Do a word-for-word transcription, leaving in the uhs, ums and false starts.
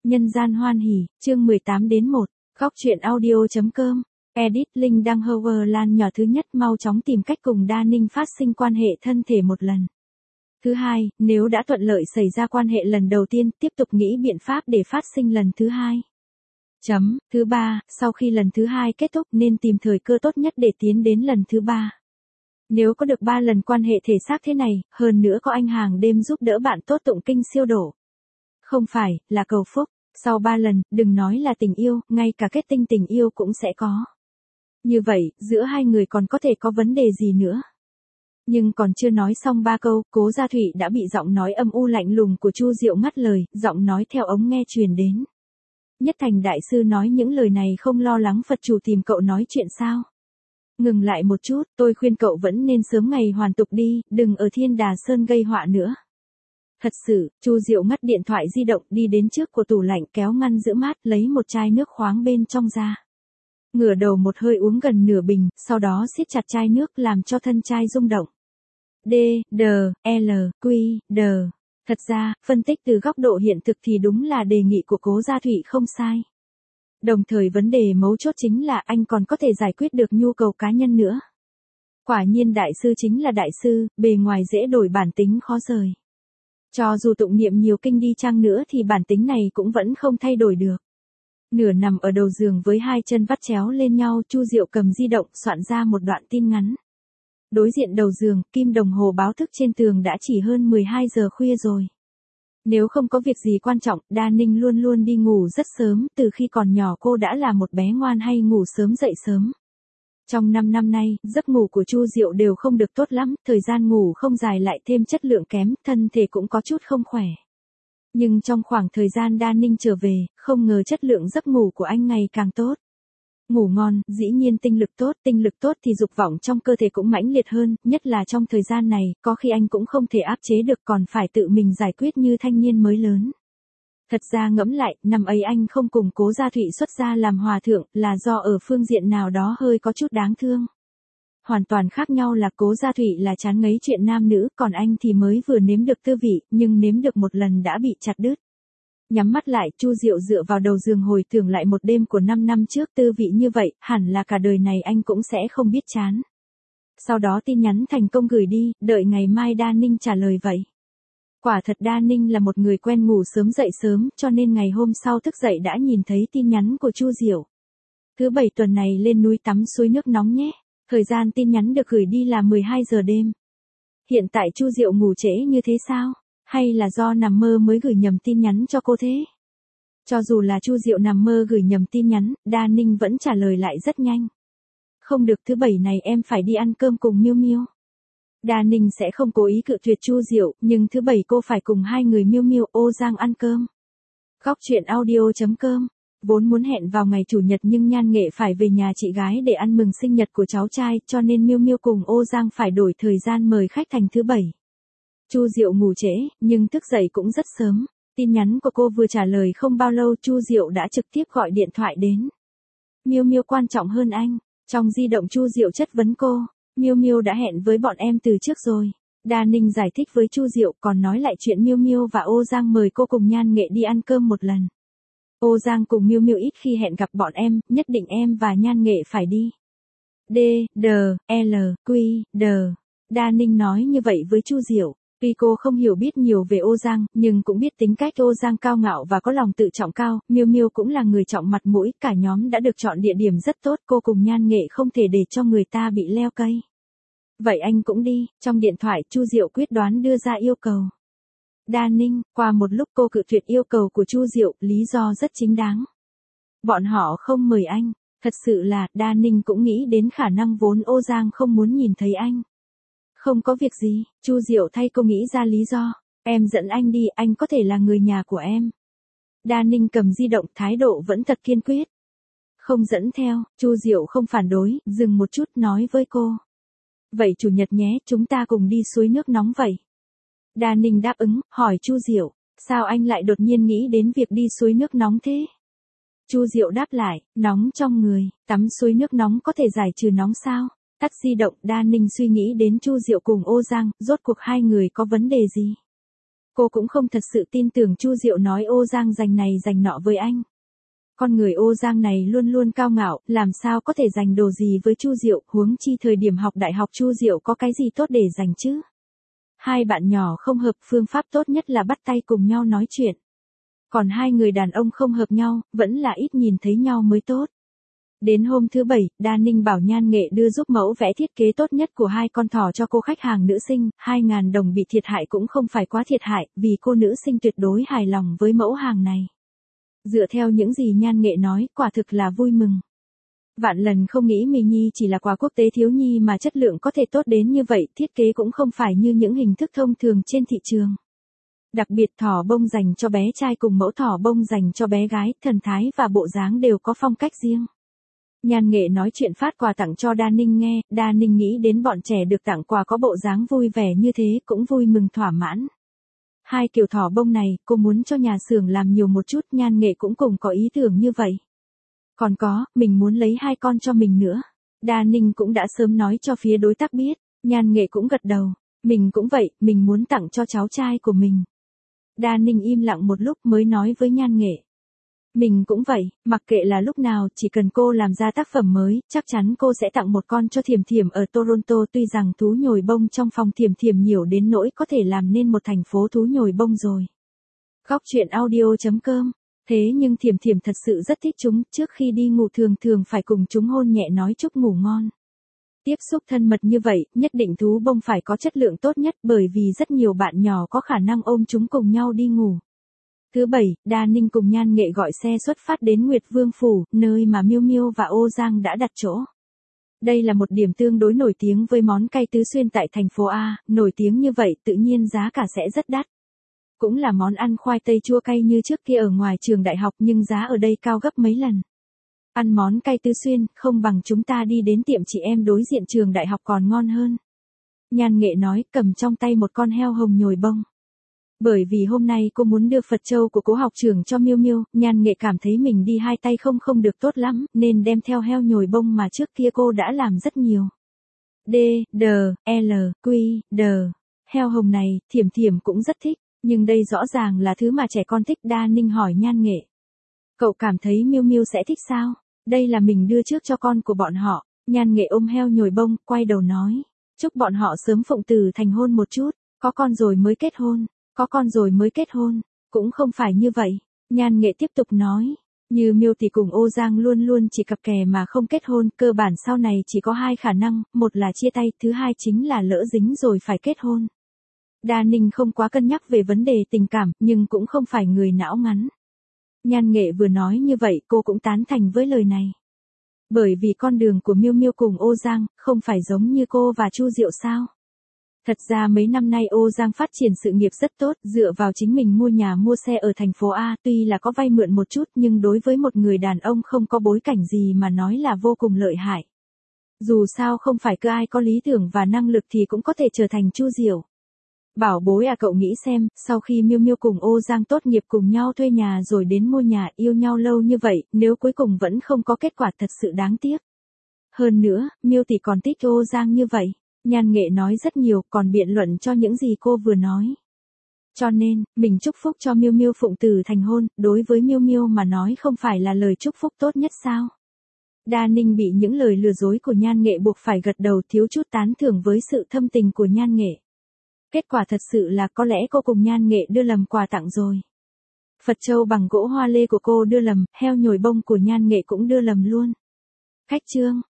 Nhân gian hoan hỉ, chương mười tám đến một, góc truyện audio.com, edit link đăng Hoverland nhỏ thứ nhất mau chóng tìm cách cùng Đa Ninh phát sinh quan hệ thân thể một lần. Thứ hai, nếu đã thuận lợi xảy ra quan hệ lần đầu tiên, tiếp tục nghĩ biện pháp để phát sinh lần thứ hai. Chấm. Thứ ba, sau khi lần thứ hai kết thúc nên tìm thời cơ tốt nhất để tiến đến lần thứ ba. Nếu có được ba lần quan hệ thể xác thế này, hơn nữa có anh hàng đêm giúp đỡ bạn tốt tụng kinh siêu độ. Không phải, là cầu phúc. Sau ba lần, đừng nói là tình yêu, ngay cả kết tinh tình yêu cũng sẽ có. Như vậy, giữa hai người còn có thể có vấn đề gì nữa? Nhưng còn chưa nói xong ba câu, Cố Gia Thụy đã bị giọng nói âm u lạnh lùng của Chu Diệu ngắt lời, giọng nói theo ống nghe truyền đến. Nhất Thành đại sư nói những lời này không lo lắng Phật chủ tìm cậu nói chuyện sao? Ngừng lại một chút, tôi khuyên cậu vẫn nên sớm ngày hoàn tục đi, đừng ở Thiên Đà Sơn gây họa nữa. Thật sự, Chu Diệu ngắt điện thoại di động đi đến trước của tủ lạnh kéo ngăn giữ mát lấy một chai nước khoáng bên trong ra. Ngửa đầu một hơi uống gần nửa bình, sau đó siết chặt chai nước làm cho thân chai rung động. D, D, L, Q, D. Thật ra, phân tích từ góc độ hiện thực thì đúng là đề nghị của Cố Gia Thụy không sai. Đồng thời vấn đề mấu chốt chính là anh còn có thể giải quyết được nhu cầu cá nhân nữa. Quả nhiên đại sư chính là đại sư, bề ngoài dễ đổi bản tính khó rời. Cho dù tụng niệm nhiều kinh đi chăng nữa thì bản tính này cũng vẫn không thay đổi được. Nửa nằm ở đầu giường với hai chân vắt chéo lên nhau, Chu Diệu cầm di động soạn ra một đoạn tin ngắn. Đối diện đầu giường, kim đồng hồ báo thức trên tường đã chỉ hơn mười hai giờ khuya rồi. Nếu không có việc gì quan trọng, Đa Ninh luôn luôn đi ngủ rất sớm, từ khi còn nhỏ cô đã là một bé ngoan hay ngủ sớm dậy sớm. Trong năm năm nay, giấc ngủ của Chu Diệu đều không được tốt lắm, thời gian ngủ không dài lại thêm chất lượng kém, thân thể cũng có chút không khỏe. Nhưng trong khoảng thời gian Đa Ninh trở về, không ngờ chất lượng giấc ngủ của anh ngày càng tốt. Ngủ ngon, dĩ nhiên tinh lực tốt, tinh lực tốt thì dục vọng trong cơ thể cũng mãnh liệt hơn, nhất là trong thời gian này, có khi anh cũng không thể áp chế được còn phải tự mình giải quyết như thanh niên mới lớn. Thật ra ngẫm lại, năm ấy anh không cùng Cố Gia Thụy xuất gia làm hòa thượng, là do ở phương diện nào đó hơi có chút đáng thương. Hoàn toàn khác nhau là Cố Gia Thụy là chán ngấy chuyện nam nữ, còn anh thì mới vừa nếm được tư vị, nhưng nếm được một lần đã bị chặt đứt. Nhắm mắt lại, Chu Diệu dựa vào đầu giường hồi tưởng lại một đêm của năm năm trước tư vị như vậy, hẳn là cả đời này anh cũng sẽ không biết chán. Sau đó tin nhắn thành công gửi đi, đợi ngày mai Đa Ninh trả lời vậy. Quả thật Đa Ninh là một người quen ngủ sớm dậy sớm, cho nên ngày hôm sau thức dậy đã nhìn thấy tin nhắn của Chu Diệu. Thứ bảy tuần này lên núi tắm suối nước nóng nhé. Thời gian tin nhắn được gửi đi là mười hai giờ đêm. Hiện tại Chu Diệu ngủ trễ như thế sao? Hay là do nằm mơ mới gửi nhầm tin nhắn cho cô thế? Cho dù là Chu Diệu nằm mơ gửi nhầm tin nhắn, Đa Ninh vẫn trả lời lại rất nhanh. Không được, thứ bảy này em phải đi ăn cơm cùng Miêu Miêu. Đa Ninh sẽ không cố ý cự tuyệt Chu Diệu, nhưng thứ bảy cô phải cùng hai người Miêu Miêu, Ô Giang ăn cơm. Góc truyện audio.com. Vốn muốn hẹn vào ngày chủ nhật nhưng Nhan Nghệ phải về nhà chị gái để ăn mừng sinh nhật của cháu trai, cho nên Miêu Miêu cùng Ô Giang phải đổi thời gian mời khách thành thứ bảy. Chu Diệu ngủ trễ, nhưng thức dậy cũng rất sớm. Tin nhắn của cô vừa trả lời không bao lâu, Chu Diệu đã trực tiếp gọi điện thoại đến. Miêu Miêu quan trọng hơn anh. Trong di động Chu Diệu chất vấn cô. Miêu Miêu đã hẹn với bọn em từ trước rồi. Đa Ninh giải thích với Chu Diệu, còn nói lại chuyện Miêu Miêu và Ô Giang mời cô cùng Nhan Nghệ đi ăn cơm một lần. Ô Giang cùng Miêu Miêu ít khi hẹn gặp bọn em, nhất định em và Nhan Nghệ phải đi. D, D, L, Q, D. Đa Ninh nói như vậy với Chu Diệu. Tuy cô không hiểu biết nhiều về Ô Giang, nhưng cũng biết tính cách Ô Giang cao ngạo và có lòng tự trọng cao, Miêu Miêu cũng là người trọng mặt mũi, cả nhóm đã được chọn địa điểm rất tốt, cô cùng Nhan Nghệ không thể để cho người ta bị leo cây. Vậy anh cũng đi, trong điện thoại Chu Diệu quyết đoán đưa ra yêu cầu. Đa Ninh, qua một lúc cô cự tuyệt yêu cầu của Chu Diệu, lý do rất chính đáng. Bọn họ không mời anh, thật sự là, Đa Ninh cũng nghĩ đến khả năng vốn Ô Giang không muốn nhìn thấy anh. Không có việc gì, Chu Diệu thay cô nghĩ ra lý do, em dẫn anh đi, anh có thể là người nhà của em. Đa Ninh cầm di động, thái độ vẫn thật kiên quyết. Không dẫn theo, Chu Diệu không phản đối, dừng một chút nói với cô. Vậy chủ nhật nhé, chúng ta cùng đi suối nước nóng vậy. Đa Ninh đáp ứng, hỏi Chu Diệu, sao anh lại đột nhiên nghĩ đến việc đi suối nước nóng thế? Chu Diệu đáp lại, nóng trong người, tắm suối nước nóng có thể giải trừ nóng sao? Tắt di động, Đa Ninh suy nghĩ đến Chu Diệu cùng Ô Giang, rốt cuộc hai người có vấn đề gì? Cô cũng không thật sự tin tưởng Chu Diệu nói Ô Giang giành này giành nọ với anh. Con người Ô Giang này luôn luôn cao ngạo, làm sao có thể giành đồ gì với Chu Diệu, huống chi thời điểm học đại học Chu Diệu có cái gì tốt để giành chứ. Hai bạn nhỏ không hợp, phương pháp tốt nhất là bắt tay cùng nhau nói chuyện. Còn hai người đàn ông không hợp nhau, vẫn là ít nhìn thấy nhau mới tốt. Đến hôm thứ bảy, Đa Ninh bảo Nhan Nghệ đưa giúp mẫu vẽ thiết kế tốt nhất của hai con thỏ cho cô khách hàng nữ sinh, hai ngàn đồng bị thiệt hại cũng không phải quá thiệt hại, vì cô nữ sinh tuyệt đối hài lòng với mẫu hàng này. Dựa theo những gì Nhan Nghệ nói, quả thực là vui mừng. Vạn lần không nghĩ Mì Nhi chỉ là quà quốc tế thiếu nhi mà chất lượng có thể tốt đến như vậy, thiết kế cũng không phải như những hình thức thông thường trên thị trường. Đặc biệt thỏ bông dành cho bé trai cùng mẫu thỏ bông dành cho bé gái, thần thái và bộ dáng đều có phong cách riêng. Nhan Nghệ nói chuyện phát quà tặng cho Đa Ninh nghe, Đa Ninh nghĩ đến bọn trẻ được tặng quà có bộ dáng vui vẻ như thế cũng vui mừng thỏa mãn. Hai kiểu thỏ bông này, cô muốn cho nhà xưởng làm nhiều một chút, Nhan Nghệ cũng cùng có ý tưởng như vậy. Còn có, mình muốn lấy hai con cho mình nữa. Đa Ninh cũng đã sớm nói cho phía đối tác biết, Nhan Nghệ cũng gật đầu, mình cũng vậy, mình muốn tặng cho cháu trai của mình. Đa Ninh im lặng một lúc mới nói với Nhan Nghệ. Mình cũng vậy, mặc kệ là lúc nào, chỉ cần cô làm ra tác phẩm mới, chắc chắn cô sẽ tặng một con cho Thiểm Thiểm ở Toronto. Tuy rằng thú nhồi bông trong phòng Thiểm Thiểm nhiều đến nỗi có thể làm nên một thành phố thú nhồi bông rồi. Góc truyện audio chấm com. Thế nhưng Thiểm Thiểm thật sự rất thích chúng, trước khi đi ngủ thường thường phải cùng chúng hôn nhẹ nói chúc ngủ ngon. Tiếp xúc thân mật như vậy, nhất định thú bông phải có chất lượng tốt nhất bởi vì rất nhiều bạn nhỏ có khả năng ôm chúng cùng nhau đi ngủ. Thứ bảy, Đa Ninh cùng Nhan Nghệ gọi xe xuất phát đến Nguyệt Vương Phủ, nơi mà Miêu Miêu và Ô Giang đã đặt chỗ. Đây là một điểm tương đối nổi tiếng với món cay tứ xuyên tại thành phố A, nổi tiếng như vậy tự nhiên giá cả sẽ rất đắt. Cũng là món ăn khoai tây chua cay như trước kia ở ngoài trường đại học nhưng giá ở đây cao gấp mấy lần. Ăn món cay tứ xuyên, không bằng chúng ta đi đến tiệm chị em đối diện trường đại học còn ngon hơn. Nhan Nghệ nói, cầm trong tay một con heo hồng nhồi bông. Bởi vì hôm nay cô muốn đưa Phật châu của cố học trưởng cho Miêu Miêu, Nhan Nghệ cảm thấy mình đi hai tay không không được tốt lắm, nên đem theo heo nhồi bông mà trước kia cô đã làm rất nhiều. D, D, L, Q, D. Heo hồng này, Thiểm Thiểm cũng rất thích, nhưng đây rõ ràng là thứ mà trẻ con thích. Đa Ninh hỏi Nhan Nghệ. Cậu cảm thấy Miêu Miêu sẽ thích sao? Đây là mình đưa trước cho con của bọn họ. Nhan Nghệ ôm heo nhồi bông, quay đầu nói. Chúc bọn họ sớm phụng tử thành hôn một chút, có con rồi mới kết hôn. Có con rồi mới kết hôn, cũng không phải như vậy. Nhan Nghệ tiếp tục nói, như Miêu tỷ cùng Ô Giang luôn luôn chỉ cặp kè mà không kết hôn, cơ bản sau này chỉ có hai khả năng, một là chia tay, thứ hai chính là lỡ dính rồi phải kết hôn. Đa Ninh không quá cân nhắc về vấn đề tình cảm, nhưng cũng không phải người não ngắn. Nhan Nghệ vừa nói như vậy, cô cũng tán thành với lời này. Bởi vì con đường của Miêu Miêu cùng Ô Giang, không phải giống như cô và Chu Diệu sao? Thật ra mấy năm nay Ô Giang phát triển sự nghiệp rất tốt, dựa vào chính mình mua nhà mua xe ở thành phố A, tuy là có vay mượn một chút nhưng đối với một người đàn ông không có bối cảnh gì mà nói là vô cùng lợi hại. Dù sao không phải cứ ai có lý tưởng và năng lực thì cũng có thể trở thành Chu Diệu. Bảo bối à, cậu nghĩ xem, sau khi Miêu Miêu cùng Ô Giang tốt nghiệp cùng nhau thuê nhà rồi đến mua nhà, yêu nhau lâu như vậy, nếu cuối cùng vẫn không có kết quả thật sự đáng tiếc. Hơn nữa, Miêu tỷ còn thích Ô Giang như vậy. Nhan Nghệ nói rất nhiều, còn biện luận cho những gì cô vừa nói. Cho nên, mình chúc phúc cho Miêu Miêu phụng tử thành hôn, đối với Miêu Miêu mà nói không phải là lời chúc phúc tốt nhất sao? Đa Ninh bị những lời lừa dối của Nhan Nghệ buộc phải gật đầu, thiếu chút tán thưởng với sự thâm tình của Nhan Nghệ. Kết quả thật sự là có lẽ cô cùng Nhan Nghệ đưa lầm quà tặng rồi. Phật châu bằng gỗ hoa lê của cô đưa lầm, heo nhồi bông của Nhan Nghệ cũng đưa lầm luôn. Khách chương